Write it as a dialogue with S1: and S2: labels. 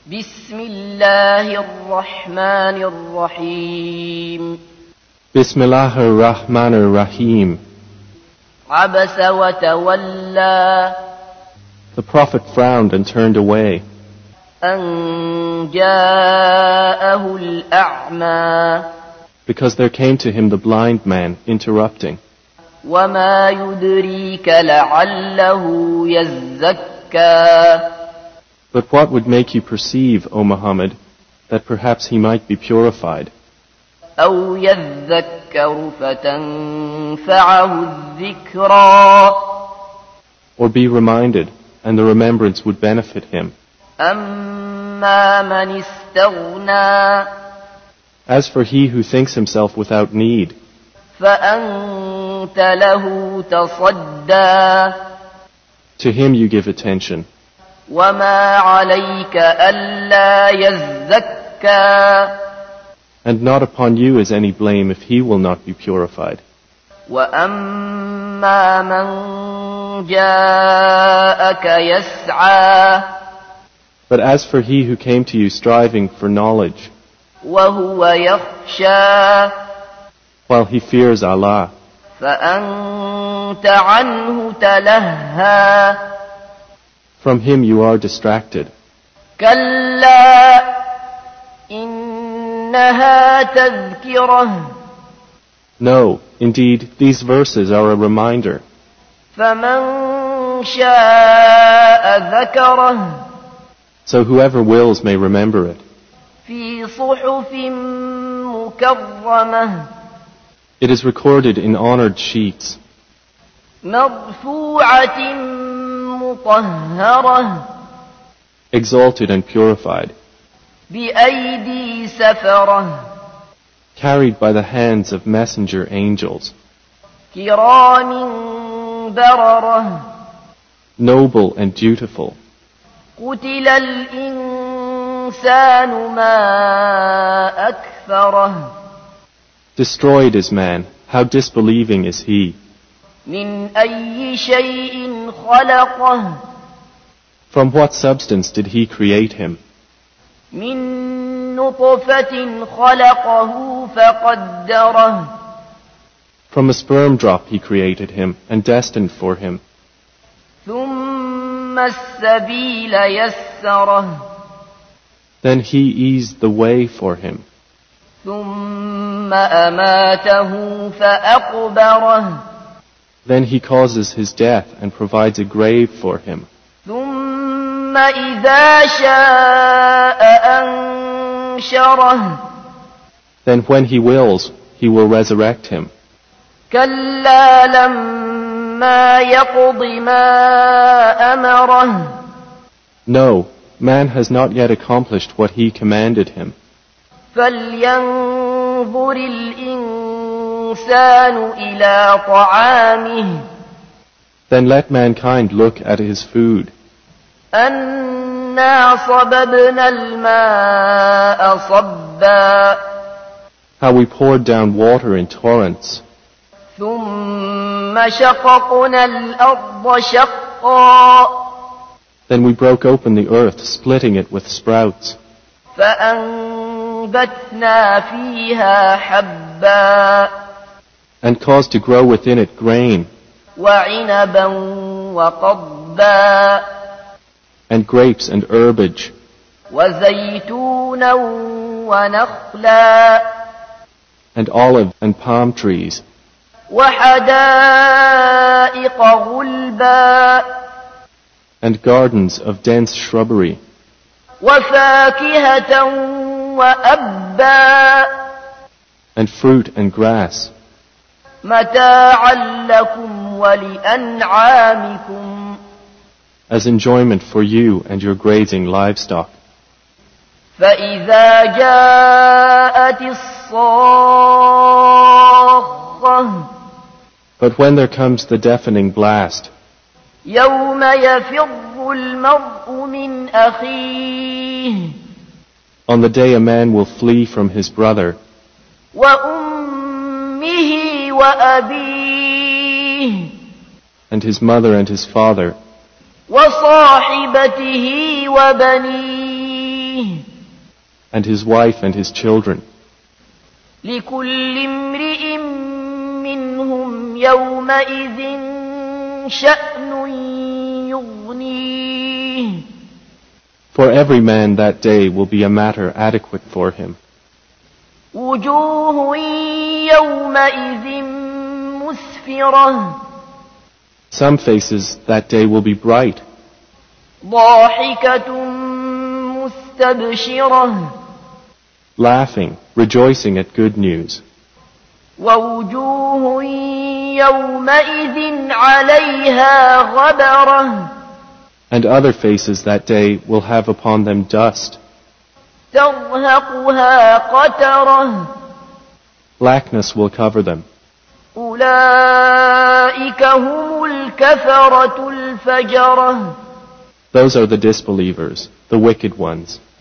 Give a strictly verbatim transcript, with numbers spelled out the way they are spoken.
S1: بسم الله الرحمن الرحيم
S2: Bismillah ar-Rahman ar-Rahim.
S1: عبس وتولى
S2: The Prophet frowned and turned away
S1: أن جاءه الأعمى
S2: because there came to him the blind man interrupting.
S1: وما يدريك لعله يزكى
S2: But what would make you perceive, O Muhammad, that perhaps he might be purified,
S1: أو يذكر فتنفعه الذكرى
S2: or be reminded, and the remembrance would benefit him?
S1: أما من استغنى
S2: As for he who thinks himself without need,
S1: فأنت له تصدى
S2: to him you give attention,
S1: وما عليك ألا يزكى
S2: and not upon you is any blame if he will not be purified.
S1: وأما من جاءك يسعى
S2: But as for he who came to you striving for knowledge,
S1: وهو يخشى
S2: while he fears Allah,
S1: فأنت عنه تلهى
S2: from him you are distracted.
S1: كلا إنها تذكرة
S2: No, indeed, these verses are a reminder.
S1: فمن شاء ذكره
S2: So whoever wills may remember it.
S1: في صحف مكرمة
S2: It is recorded in honored sheets,
S1: مرفوعة مطهرة
S2: exalted and purified,
S1: بأيدي سفرة
S2: carried by the hands of messenger angels,
S1: كرام بررة
S2: noble and dutiful.
S1: قتل الإنسان ما أكفره
S2: Destroyed is man, how disbelieving is he.
S1: من أي شيء خلقه
S2: From what substance did he create him?
S1: من نطفة خلقه فقدره
S2: From a sperm drop he created him and destined for him.
S1: ثم السبيل يسره
S2: Then he eased the way for him.
S1: ثم أماته فأقبره
S2: Then he causes his death and provides a grave for him.
S1: ثم إذا شاء أنشره
S2: Then when he wills, he will resurrect him.
S1: كلا لما يقض ما أمره
S2: No, man has not yet accomplished what he commanded him.
S1: فلينظر الإنسان إلى طعامه
S2: Then let mankind look at his food.
S1: أنا صببنا الماء صبا
S2: How we poured down water in torrents.
S1: ثم شققنا الأرض شقا
S2: Then we broke open the earth, splitting it with sprouts,
S1: فأنبتنا فيها حبا
S2: and caused to grow within it grain,
S1: وعنبا وقضبا
S2: and grapes and herbage,
S1: وزيتونا ونخلا
S2: and olive and palm trees,
S1: وحدائق غلبا
S2: and gardens of dense shrubbery,
S1: وفاكهة وأبا
S2: and fruit and grass,
S1: متاعا لكم ولأنعامكم
S2: as enjoyment for you and your grazing livestock.
S1: فإذا جاءت الصاخة
S2: But when there comes the deafening blast,
S1: يوم يفر المرء من أخيه
S2: on the day a man will flee from his brother,
S1: وأمه وأبيه
S2: and his mother and his father,
S1: وصاحبته وبنيه
S2: and his wife and his children.
S1: لكل امرئ منهم يومئذ شأن يغنيه.
S2: For every man that day will be a matter adequate for him.
S1: وجوه يومئذ مسفرة.
S2: Some faces that day will be bright,
S1: ضاحكة مستبشرة.
S2: laughing, rejoicing at good news.
S1: ووجوه يومئذ عليها غبرة.
S2: And other faces that day will have upon them dust.
S1: ترهقها قترة.
S2: Blackness will cover them.
S1: أولئك هم الكفرة الفجرة.
S2: Those are the disbelievers, the wicked ones.